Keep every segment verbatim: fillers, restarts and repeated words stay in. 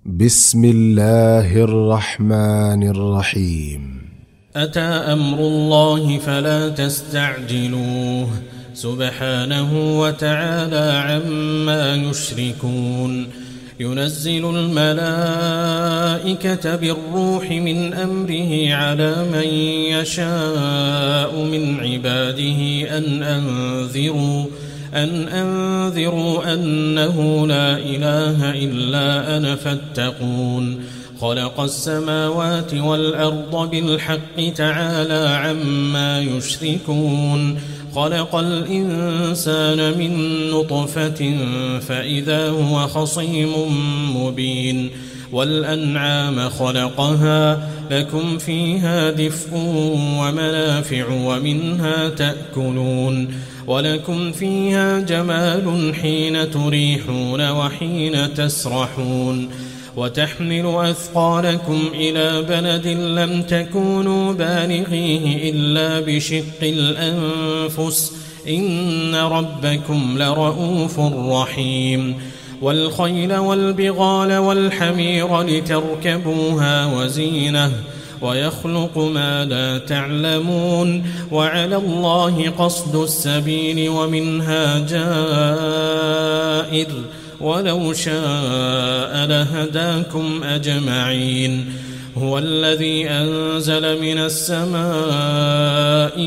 بسم الله الرحمن الرحيم. أتى أمر الله فلا تستعجلوه سبحانه وتعالى عما يشركون. ينزل الملائكة بالروح من أمره على من يشاء من عباده أن أنذروا أن أنذروا أنه لا إله إلا أنا فاتقون. خلق السماوات والأرض بالحق تعالى عما يشركون. خلق الإنسان من نطفة فإذا هو خصيم مبين. والأنعام خلقها لكم فيها دفء ومنافع ومنها تأكلون. ولكم فيها جمال حين تريحون وحين تسرحون. وتحمل أثقالكم إلى بلد لم تكونوا بالغيه إلا بشق الأنفس إن ربكم لرؤوف رحيم. والخيل والبغال والحمير لتركبوها وزينة ويخلق ما لا تعلمون. وعلى الله قصد السبيل ومنها جائر ولو شاء لهداكم أجمعين. هو الذي أنزل من السماء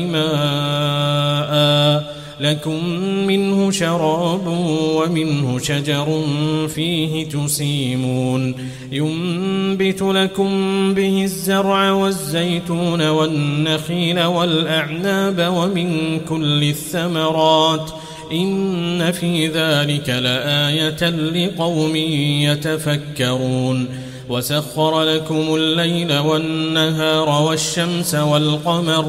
ماء لكم منه شراب ومنه شجر فيه تسيمون. ينبت لكم به الزرع والزيتون والنخيل والأعناب ومن كل الثمرات إن في ذلك لآية لقوم يتفكرون. وسخر لكم الليل والنهار والشمس والقمر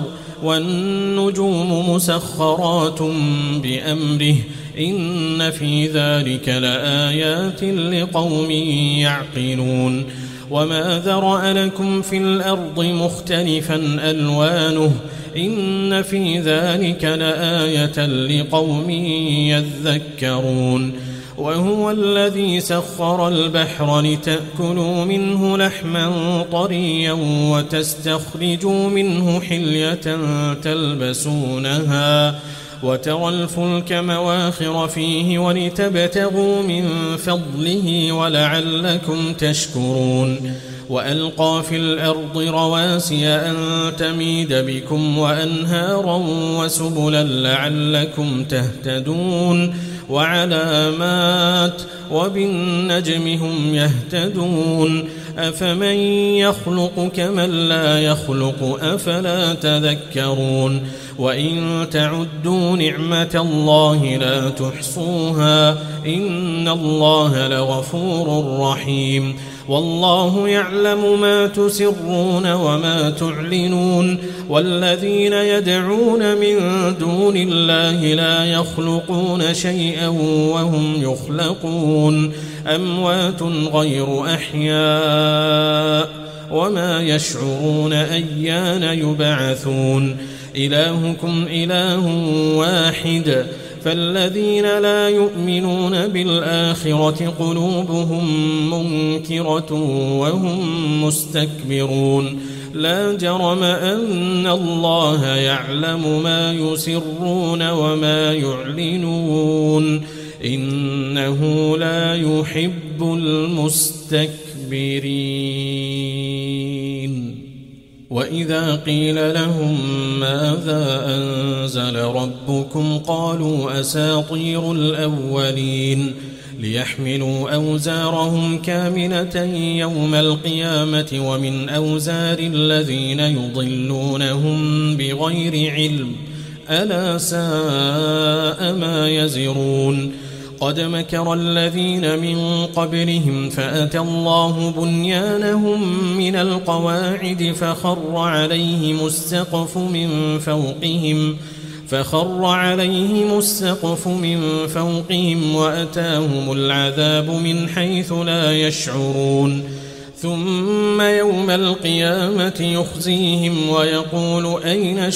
والنجوم مسخرات بأمره إن في ذلك لآيات لقوم يعقلون. وما ذرأ لكم في الأرض مختلفا ألوانه إن في ذلك لآية لقوم يذكرون. وهو الذي سخر البحر لتأكلوا منه لحما طريا وتستخرجوا منه حلية تلبسونها وترى الفلك مواخر فيه ولتبتغوا من فضله ولعلكم تشكرون. وألقى في الأرض رواسي أن تميد بكم وأنهارا وسبلا لعلكم تهتدون. وعلامات وبالنجم هم يهتدون. أفمن يخلق كمن لا يخلق أفلا تذكرون. وإن تعدوا نعمة الله لا تحصوها إن الله لغفور رحيم. والله يعلم ما تسرون وما تعلنون. والذين يدعون من دون الله لا يخلقون شيئا وهم يخلقون أموات غير أحياء وما يشعرون أيان يبعثون. إلهكم إله واحد فالذين لا يؤمنون بالآخرة قلوبهم منكرة وهم مستكبرون. لا جرم أن الله يعلم ما يسرون وما يعلنون إنه لا يحب المستكبرين. وإذا قيل لهم ماذا أنزل ربكم قالوا أساطير الأولين ليحملوا أوزارهم كاملة يوم القيامة ومن أوزار الذين يضلونهم بغير علم ألا ساء ما يزرون. قد مكر الذين من قبلهم فأتى الله بنيانهم من القواعد فخر عليهم السقف من فوقهم فخر عليهم السقف من فوقهم وأتاهم العذاب من حيث لا يشعرون. ثم يوم القيامة يخزيهم ويقول أين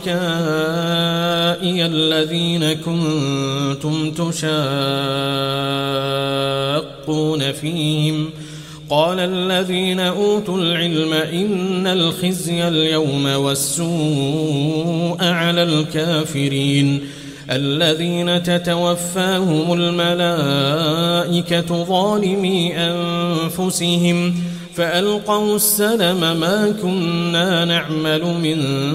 شركائي الذين كنتم تشاقون فيهم قال الذين أوتوا العلم إن الخزي اليوم والسوء على الكافرين الذين تتوفاهم الملائكة ظالمي أنفسهم فألقوا السلم ما كنا نعمل من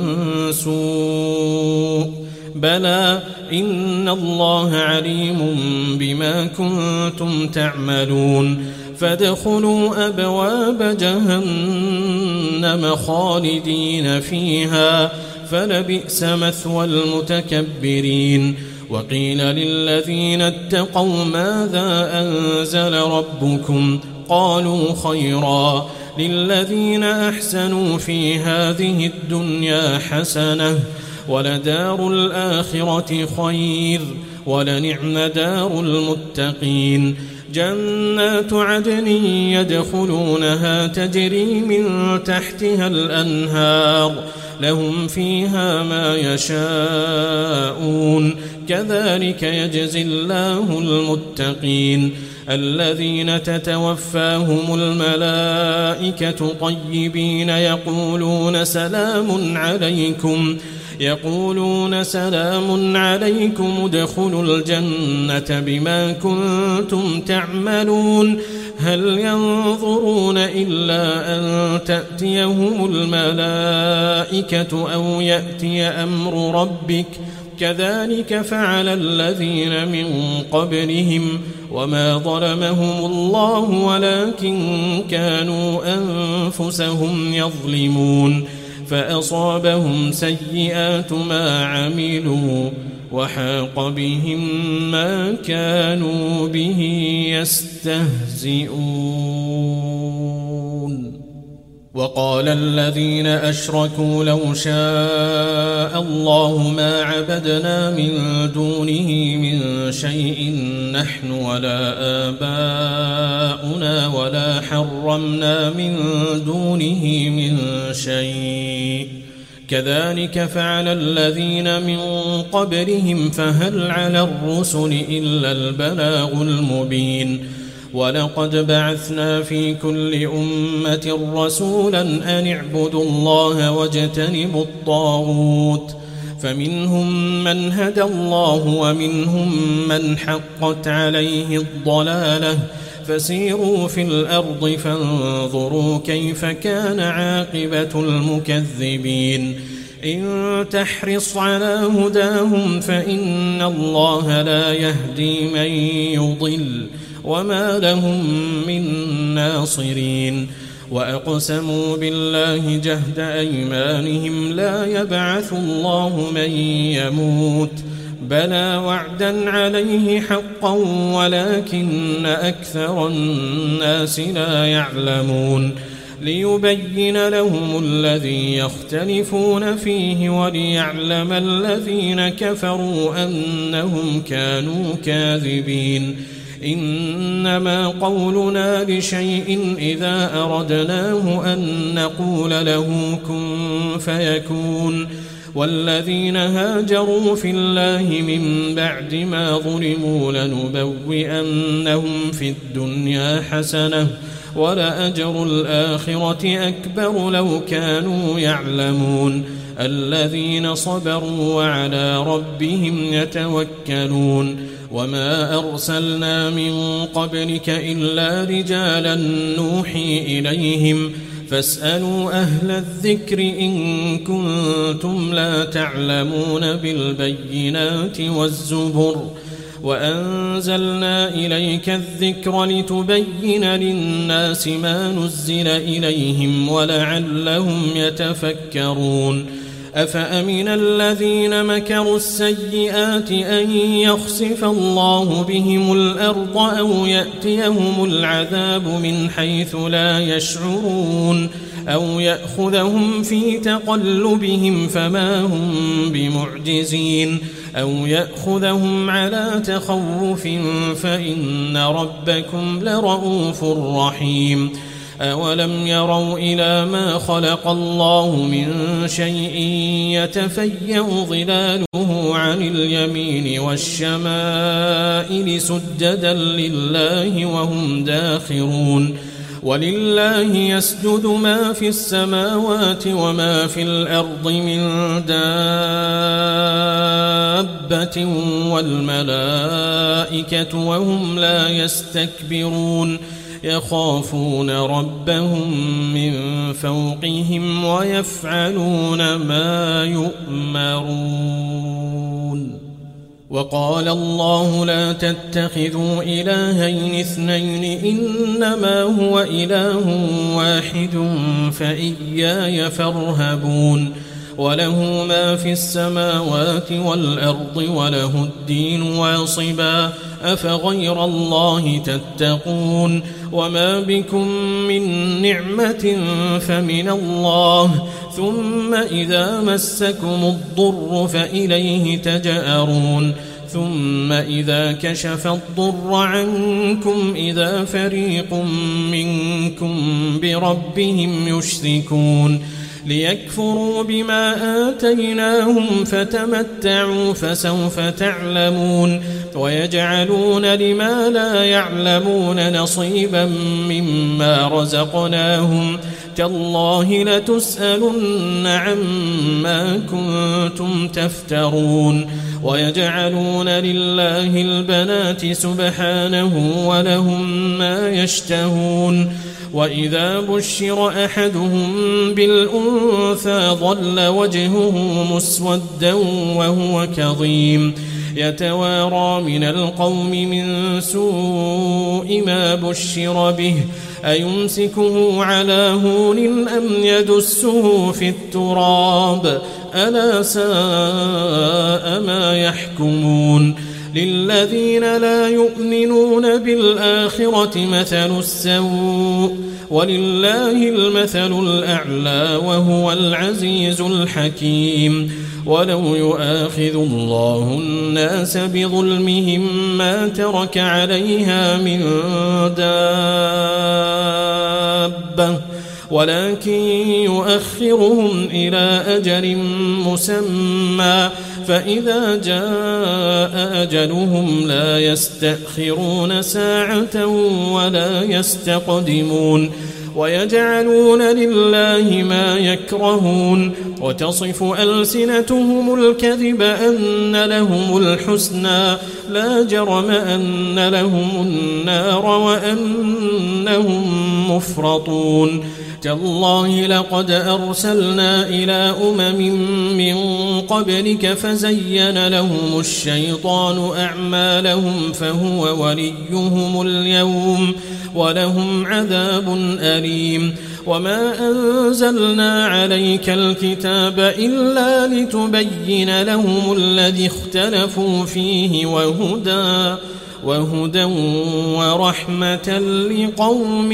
سوء بلى إن الله عليم بما كنتم تعملون فادخلوا أبواب جهنم خالدين فيها فلبئس مثوى المتكبرين وقيل للذين اتقوا ماذا أنزل ربكم قالوا خيرا للذين أحسنوا في هذه الدنيا حسنة ولدار الآخرة خير ولنعم دار المتقين جنات عدن يدخلونها تجري من تحتها الأنهار لهم فيها ما يشاءون كذلك يجزي الله المتقين الذين تتوفاهم الملائكة طيبين يقولون سلام عليكم يقولون سلام عليكم ادخلوا الجنة بما كنتم تعملون هل ينظرون إلا أن تأتيهم الملائكة أو يأتي أمر ربك كذلك فعل الذين من قبلهم وما ظلمهم الله ولكن كانوا أنفسهم يظلمون فأصابهم سيئات ما عملوا وحاق بهم ما كانوا به يستهزئون وقال الذين أشركوا لو شاء الله ما عبدنا من دونه من شيء نحن ولا آباؤنا ولا حرمنا من دونه من شيء كذلك فعل الذين من قبلهم فهل على الرسل إلا البلاغ المبين ولقد بعثنا في كل أمة رسولا أن اعبدوا الله واجتنبوا الطاغوت فمنهم من هدى الله ومنهم من حقت عليه الضلالة فسيروا في الأرض فانظروا كيف كان عاقبة المكذبين إن تحرص على هداهم فإن الله لا يهدي من يضل وما لهم من ناصرين وأقسموا بالله جهد أيمانهم لا يبعث الله من يموت بلى وعدا عليه حقا ولكن أكثر الناس لا يعلمون ليبين لهم الذي يختلفون فيه وليعلم الذين كفروا أنهم كانوا كاذبين إنما قولنا لشيء إذا أردناه أن نقول له كن فيكون والذين هاجروا في الله من بعد ما ظلموا لنبوئنهم في الدنيا حسنة ولأجر الآخرة أكبر لو كانوا يعلمون الذين صبروا وعلى ربهم يتوكلون وما أرسلنا من قبلك إلا رجالا نوحي إليهم فاسألوا أهل الذكر إن كنتم لا تعلمون بالبينات والزبر وأنزلنا إليك الذكر لتبين للناس ما نزل إليهم ولعلهم يتفكرون أفأمن الذين مكروا السيئات أن يخسف الله بهم الأرض أو يأتيهم العذاب من حيث لا يشعرون أو يأخذهم في تقلبهم فما هم بمعجزين أو يأخذهم على تخوف فإن ربكم لرؤوف رحيم أولم يروا إلى ما خلق الله من شيء يتفيأ ظلاله عن اليمين والشمائل سجدا لله وهم داخرون ولله يسجد ما في السماوات وما في الأرض من دابة والملائكة وهم لا يستكبرون يخافون ربهم من فوقهم ويفعلون ما يؤمرون. وقال الله لا تتخذوا إلهين اثنين إنما هو إله واحد فإياي فارهبون. وله ما في السماوات والأرض وله الدين واصبا أفغير الله تتقون. وما بكم من نعمة فمن الله ثم إذا مسكم الضر فإليه تجأرون. ثم إذا كشف الضر عنكم إذا فريق منكم بربهم يشركون ليكفروا بما آتيناهم فتمتعوا فسوف تعلمون. ويجعلون لما لا يعلمون نصيبا مما رزقناهم تالله لتسألن عما كنتم تفترون. ويجعلون لله البنات سبحانه ولهم ما يشتهون. وإذا بشر أحدهم بالأنثى ظل وجهه مسودا وهو كظيم يتوارى من القوم من سوء ما بشر به أيمسكه على هون أم يدسه في التراب ألا ساء ما يحكمون. للذين لا يؤمنون بالآخرة مثل السوء ولله المثل الأعلى وهو العزيز الحكيم. ولو يؤاخذ الله الناس بظلمهم ما ترك عليها من دابة ولكن يؤخرهم إلى أجل مسمى فإذا جاء أجلهم لا يستأخرون ساعة ولا يستقدمون. ويجعلون لله ما يكرهون وتصف ألسنتهم الكذب أن لهم الحسنى لا جرم أن لهم النار وأنهم مفرطون. تالله لقد أرسلنا إلى أمم من قبلك فزين لهم الشيطان أعمالهم فهو وليهم اليوم ولهم عذاب أليم. وما أنزلنا عليك الكتاب إلا لتبين لهم الذي اختلفوا فيه وهدى وهدى ورحمة لقوم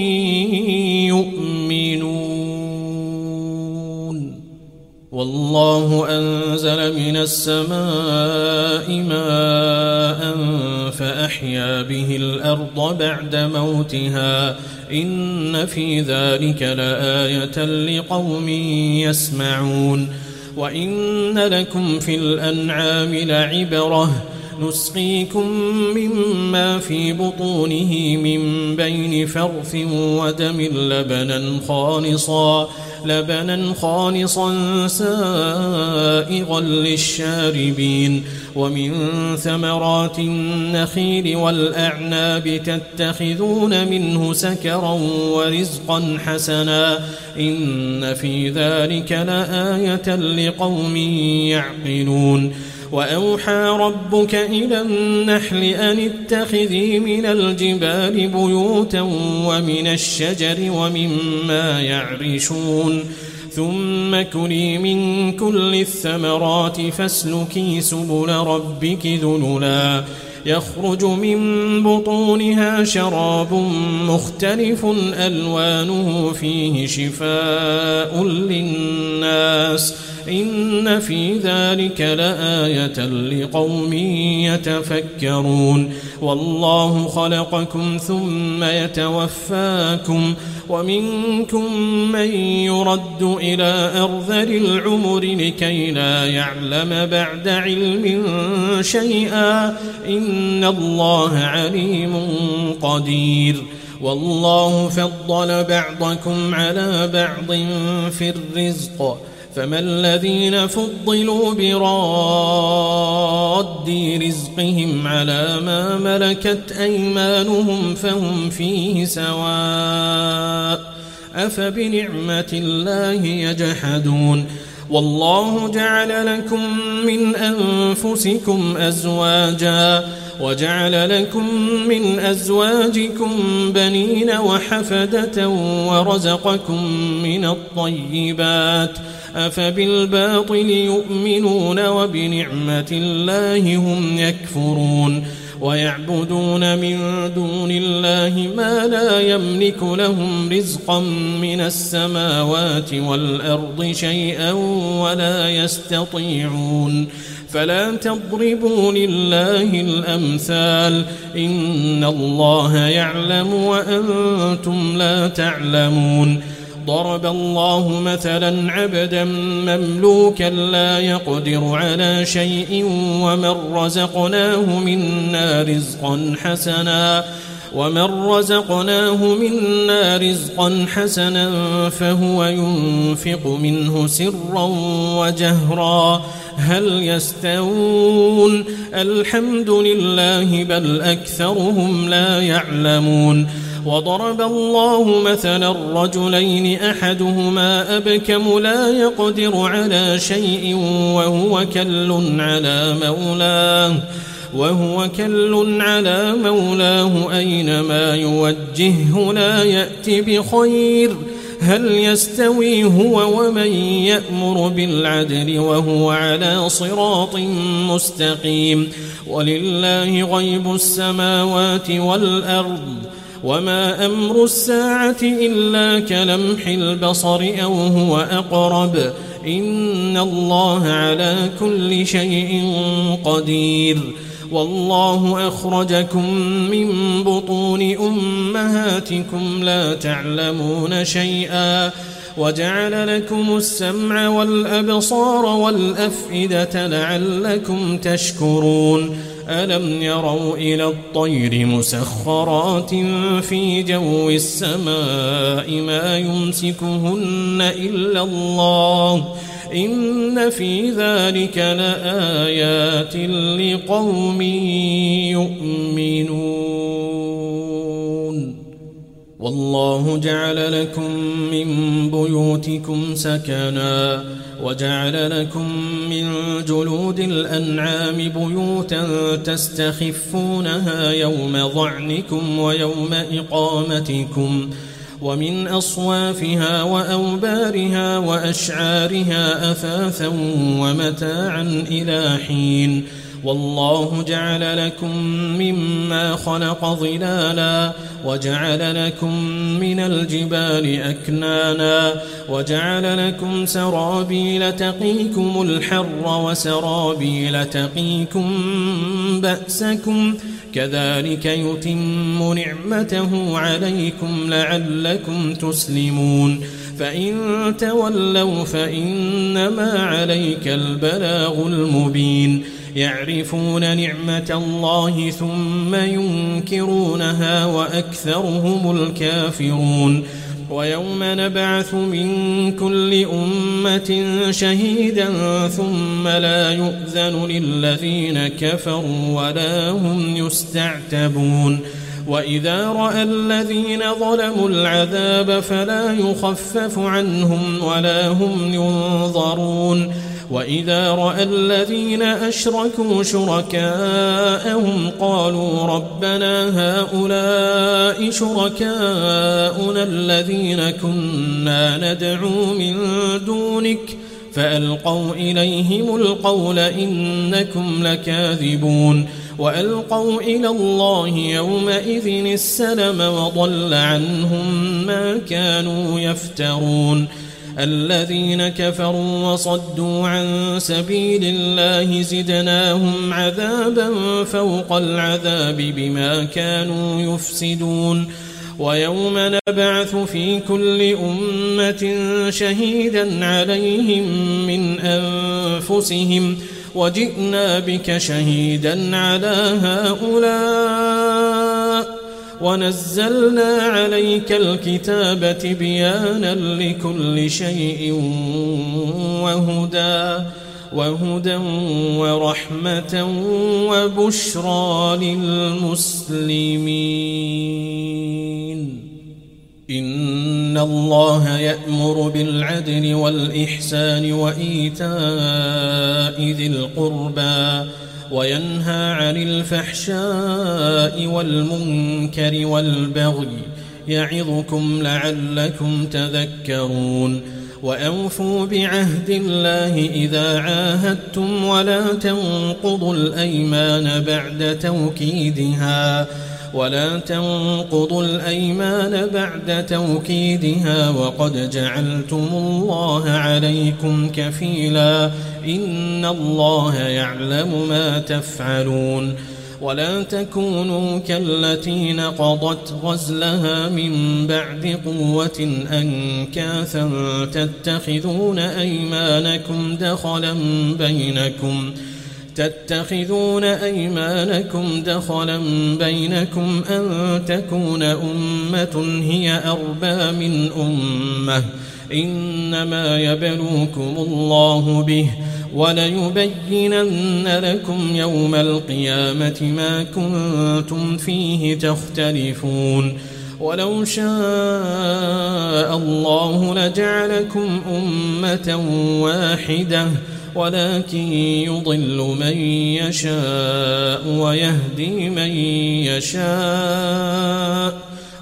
يؤمنون. والله أنزل من السماء ماء فأحيا به الأرض بعد موتها إن في ذلك لآية لقوم يسمعون. وإن لكم في الأنعام لعبرة نسقيكم مما في بطونه من بين فرث ودم لبنا خالصا لبنا خالصا سائغا للشاربين. ومن ثمرات النخيل والأعناب تتخذون منه سكرا ورزقا حسنا إن في ذلك لآية لقوم يعقلون. وأوحى ربك إلى النحل أن اتخذي من الجبال بيوتا ومن الشجر ومما يعرشون ثم كلي من كل الثمرات فاسلكي سبل ربك ذللا يخرج من بطونها شراب مختلف ألوانه فيه شفاء للناس إن في ذلك لآية لقوم يتفكرون. والله خلقكم ثم يتوفاكم ومنكم من يرد إلى أرذل العمر لكي لا يعلم بعد علم شيئا إن الله عليم قدير. والله فضل بعضكم على بعض في الرزق فما الذين فضلوا براد رزقهم على ما ملكت أيمانهم فهم فيه سواء أفبنعمة الله يجحدون والله جعل لكم من أنفسكم أزواجا وجعل لكم من أزواجكم بنين وحفدة ورزقكم من الطيبات أفبالباطل يؤمنون وبنعمة الله هم يكفرون ويعبدون من دون الله ما لا يملك لهم رزقا من السماوات والأرض شيئا ولا يستطيعون فلا تضربوا لله الأمثال إن الله يعلم وأنتم لا تعلمون ضرب الله مثلا عبدا مملوكا لا يقدر على شيء ومن رزقناه منا رزقا حسنا ومن رزقناه منا رزقا حسنا فهو ينفق منه سرا وجهرا هل يستوون الحمد لله بل أكثرهم لا يعلمون وضرب الله مثلا رجلين أحدهما أبكم لا يقدر على شيء وهو كل على مولاه وهو كل على مولاه أينما يوجهه لا يأتي بخير هل يستوي هو ومن يأمر بالعدل وهو على صراط مستقيم ولله غيب السماوات والأرض وما أمر الساعة إلا كلمح البصر أو هو أقرب إن الله على كل شيء قدير والله أخرجكم من بطون أمهاتكم لا تعلمون شيئا وجعل لكم السمع والأبصار والأفئدة لعلكم تشكرون ألم يروا إلى الطير مسخرات في جو السماء ما يمسكهن إلا الله إن في ذلك لآيات لقوم يؤمنون والله جعل لكم من بيوتكم سكنا وجعل لكم من جلود الأنعام بيوتا تستخفونها يوم ظعنكم ويوم إقامتكم ومن أصوافها وأوبارها وأشعارها أثاثا ومتاعا إلى حين والله جعل لكم مما خلق ظلالا وجعل لكم من الجبال أكنانا وجعل لكم سرابيل تقيكم الحر وسرابيل تقيكم بأسكم كذلك يتم نعمته عليكم لعلكم تسلمون فإن تولوا فإنما عليك البلاغ المبين يعرفون نعمة الله ثم ينكرونها وأكثرهم الكافرون ويوم نبعث من كل أمة شهيدا ثم لا يؤذن للذين كفروا ولا هم يستعتبون وإذا رأى الذين ظلموا العذاب فلا يخفف عنهم ولا هم ينظرون وإذا رأى الذين أشركوا شركاءهم قالوا ربنا هؤلاء شركاؤنا الذين كنا ندعو من دونك فألقوا إليهم القول إنكم لكاذبون وألقوا إلى الله يومئذ السلم وضل عنهم ما كانوا يفترون الذين كفروا وصدوا عن سبيل الله زدناهم عذابا فوق العذاب بما كانوا يفسدون ويوم نبعث في كل أمة شهيدا عليهم من أنفسهم وجئنا بك شهيدا على هؤلاء ونزلنا عليك الكتاب تبيانا لكل شيء وهدى وهدى ورحمة وبشرى للمسلمين. إن الله يأمر بالعدل والإحسان وإيتاء ذي القربى وينهى عن الفحشاء والمنكر والبغي يعظكم لعلكم تذكرون. وأوفوا بعهد الله إذا عاهدتم ولا تنقضوا الأيمان بعد توكيدها ولا تنقضوا الأيمان بعد توكيدها وقد جعلتم الله عليكم كفيلا إن الله يعلم ما تفعلون. ولا تكونوا كالتي نقضت غزلها من بعد قوة أنكاثا تتخذون أيمانكم دخلا بينكم تتخذون أيمانكم دخلا بينكم أن تكون أمة هي أربى من أمة إنما يبلوكم الله به وليبينن لكم يوم القيامة ما كنتم فيه تختلفون. ولو شاء الله لجعلكم أمة واحدة ولكن يضل من يشاء ويهدي من يشاء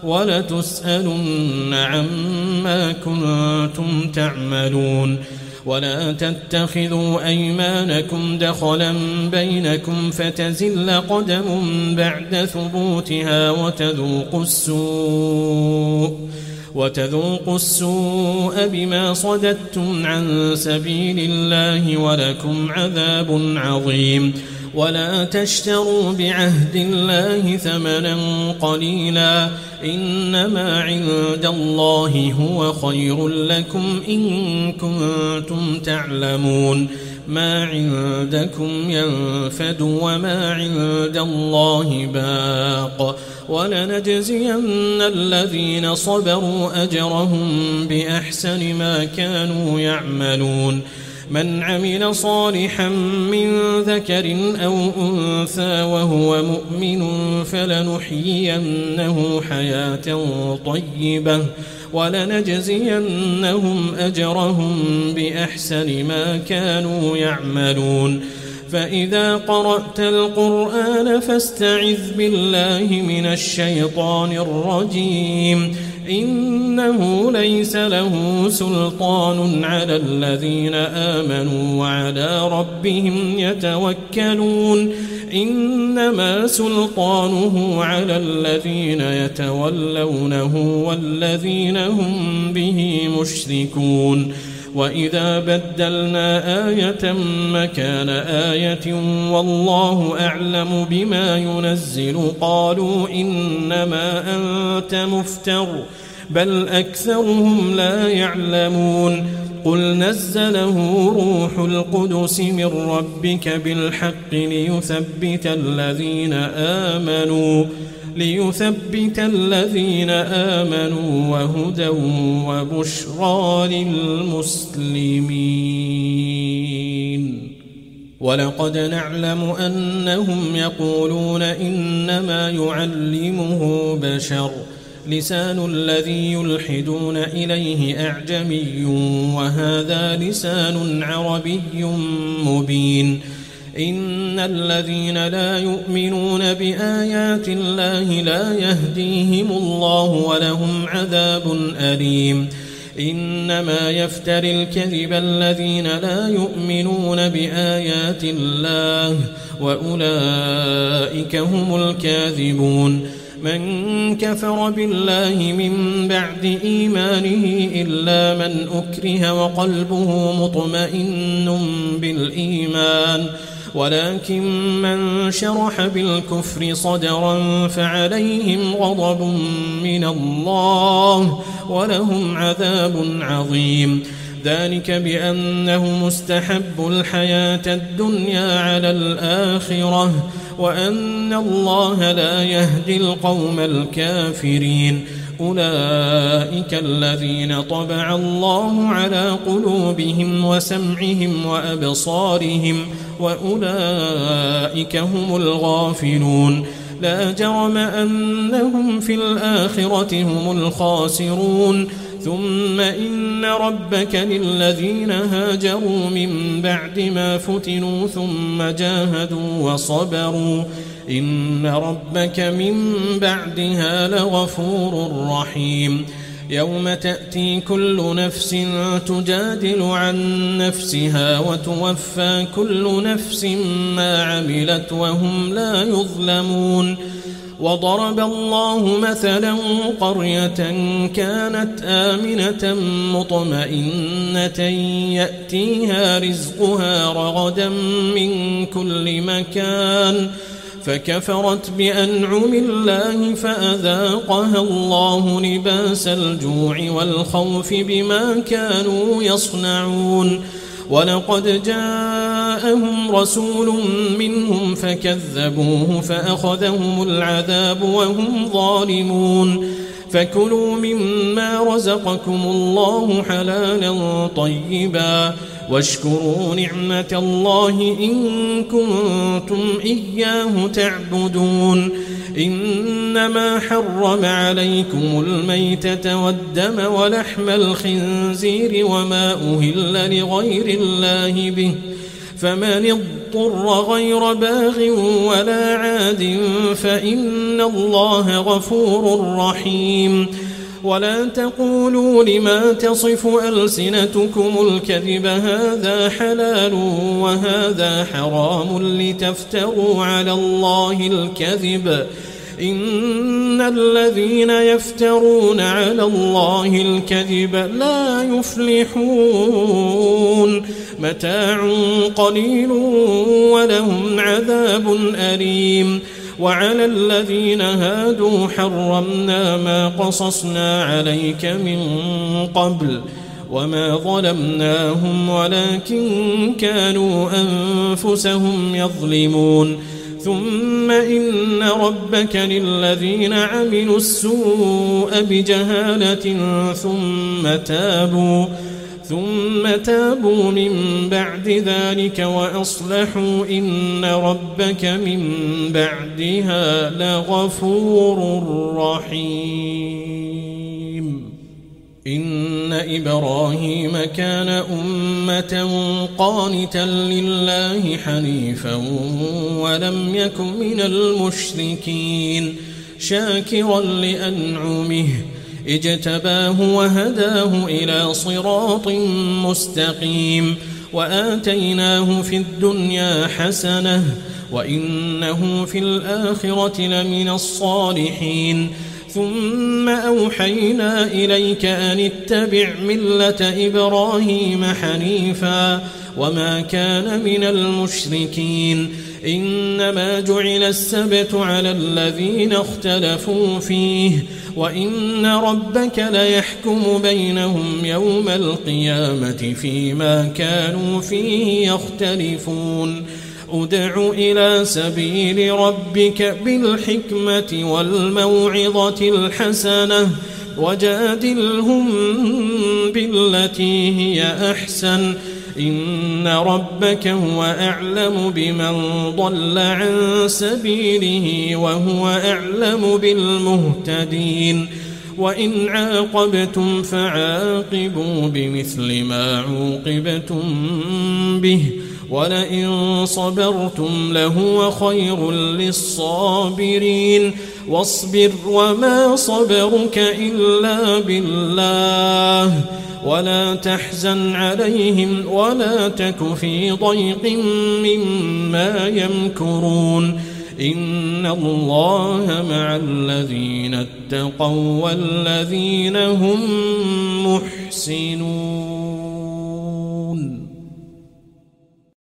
ولتسألن عما كنتم تعملون. ولا تتخذوا أيمانكم دخلا بينكم فتزل قدم بعد ثبوتها وتذوقوا السوء وتذوقوا السوء بما صددتم عن سبيل الله ولكم عذاب عظيم. ولا تشتروا بعهد الله ثمنا قليلا إنما عند الله هو خير لكم إن كنتم تعلمون. ما عندكم ينفد وما عند الله باق ولنجزين الذين صبروا أجرهم بأحسن ما كانوا يعملون. من عمل صالحا من ذكر أو أنثى وهو مؤمن فلنحيينه حياة طيبة ولنجزينهم أجرهم بأحسن ما كانوا يعملون. فإذا قرأت القرآن فاستعذ بالله من الشيطان الرجيم إنه ليس له سلطان على الذين آمنوا وعلى ربهم يتوكلون إنما سلطانه على الذين يتولونه والذين هم به مشركون. وإذا بدلنا آية مكان آية والله أعلم بما ينزل قالوا إنما أنت مفتر بل أكثرهم لا يعلمون. قل نزله روح القدس من ربك بالحق ليثبت الذين آمنوا ليثبت الذين آمنوا وهدى وبشرى للمسلمين. ولقد نعلم أنهم يقولون إنما يعلمه بشر لسان الذي يلحدون إليه أعجمي وهذا لسان عربي مبين. إن الذين لا يؤمنون بآيات الله لا يهديهم الله ولهم عذاب أليم. إنما يفتري الكذب الذين لا يؤمنون بآيات الله وأولئك هم الكاذبون. من كفر بالله من بعد إيمانه إلا من أكره وقلبه مطمئن بالإيمان ولكن من شرح بالكفر صدرا فعليهم غضب من الله ولهم عذاب عظيم. ذلك بأنه مستحب الحياة الدنيا على الآخرة وأن الله لا يهدي القوم الكافرين. أولئك الذين طبع الله على قلوبهم وسمعهم وأبصارهم وأولئك هم الغافلون. لا جرم أنهم في الآخرة هم الخاسرون. ثم إن ربك للذين هاجروا من بعد ما فتنوا ثم جاهدوا وصبروا إن ربك من بعدها لغفور رحيم. يوم تأتي كل نفس تجادل عن نفسها وتوفى كل نفس ما عملت وهم لا يظلمون. وضرب الله مثلا قرية كانت آمنة مطمئنة يأتيها رزقها رغدا من كل مكان فكفرت بأنعم الله فأذاقها الله لباس الجوع والخوف بما كانوا يصنعون. ولقد جاءهم رسول منهم فكذبوه فأخذهم العذاب وهم ظالمون. فكلوا مما رزقكم الله حلالا طيبا واشكروا نعمة الله إن كنتم إياه تعبدون. إنما حرم عليكم الميتة والدم ولحم الخنزير وما أهل لغير الله به فمن اضطر غير باغ ولا عاد فإن الله غفور رحيم. ولا تقولوا لما تصف ألسنتكم الكذب هذا حلال وهذا حرام لتفتروا على الله الكذب إن الذين يفترون على الله الكذب لا يفلحون. متاع قليل ولهم عذاب أليم. وعلى الذين هادوا حرمنا ما قصصنا عليك من قبل وما ظلمناهم ولكن كانوا أنفسهم يظلمون. ثم إن ربك للذين عملوا السوء بجهالة ثم تابوا ثم تابوا من بعد ذلك وأصلحوا إن ربك من بعدها لغفور رحيم. إن إبراهيم كان أمة قانتا لله حنيفا ولم يك من المشركين شاكرا لأنعمه اجتباه وهداه إلى صراط مستقيم. وآتيناه في الدنيا حسنة وإنه في الآخرة لمن الصالحين. ثم أوحينا إليك أن اتبع ملة إبراهيم حنيفا وما كان من المشركين. إنما جعل السبت على الذين اختلفوا فيه وإن ربك ليحكم بينهم يوم القيامة فيما كانوا فيه يختلفون. ادع إلى سبيل ربك بالحكمة والموعظة الحسنة وجادلهم بالتي هي أحسن إن ربك هو أعلم بمن ضل عن سبيله وهو أعلم بالمهتدين. وإن عاقبتم فعاقبوا بمثل ما عوقبتم به ولئن صبرتم لهو خير للصابرين. واصبر وما صبرك إلا بالله ولا تحزن عليهم ولا تك في ضيق مما يمكرون. إن الله مع الذين اتقوا والذين هم محسنون.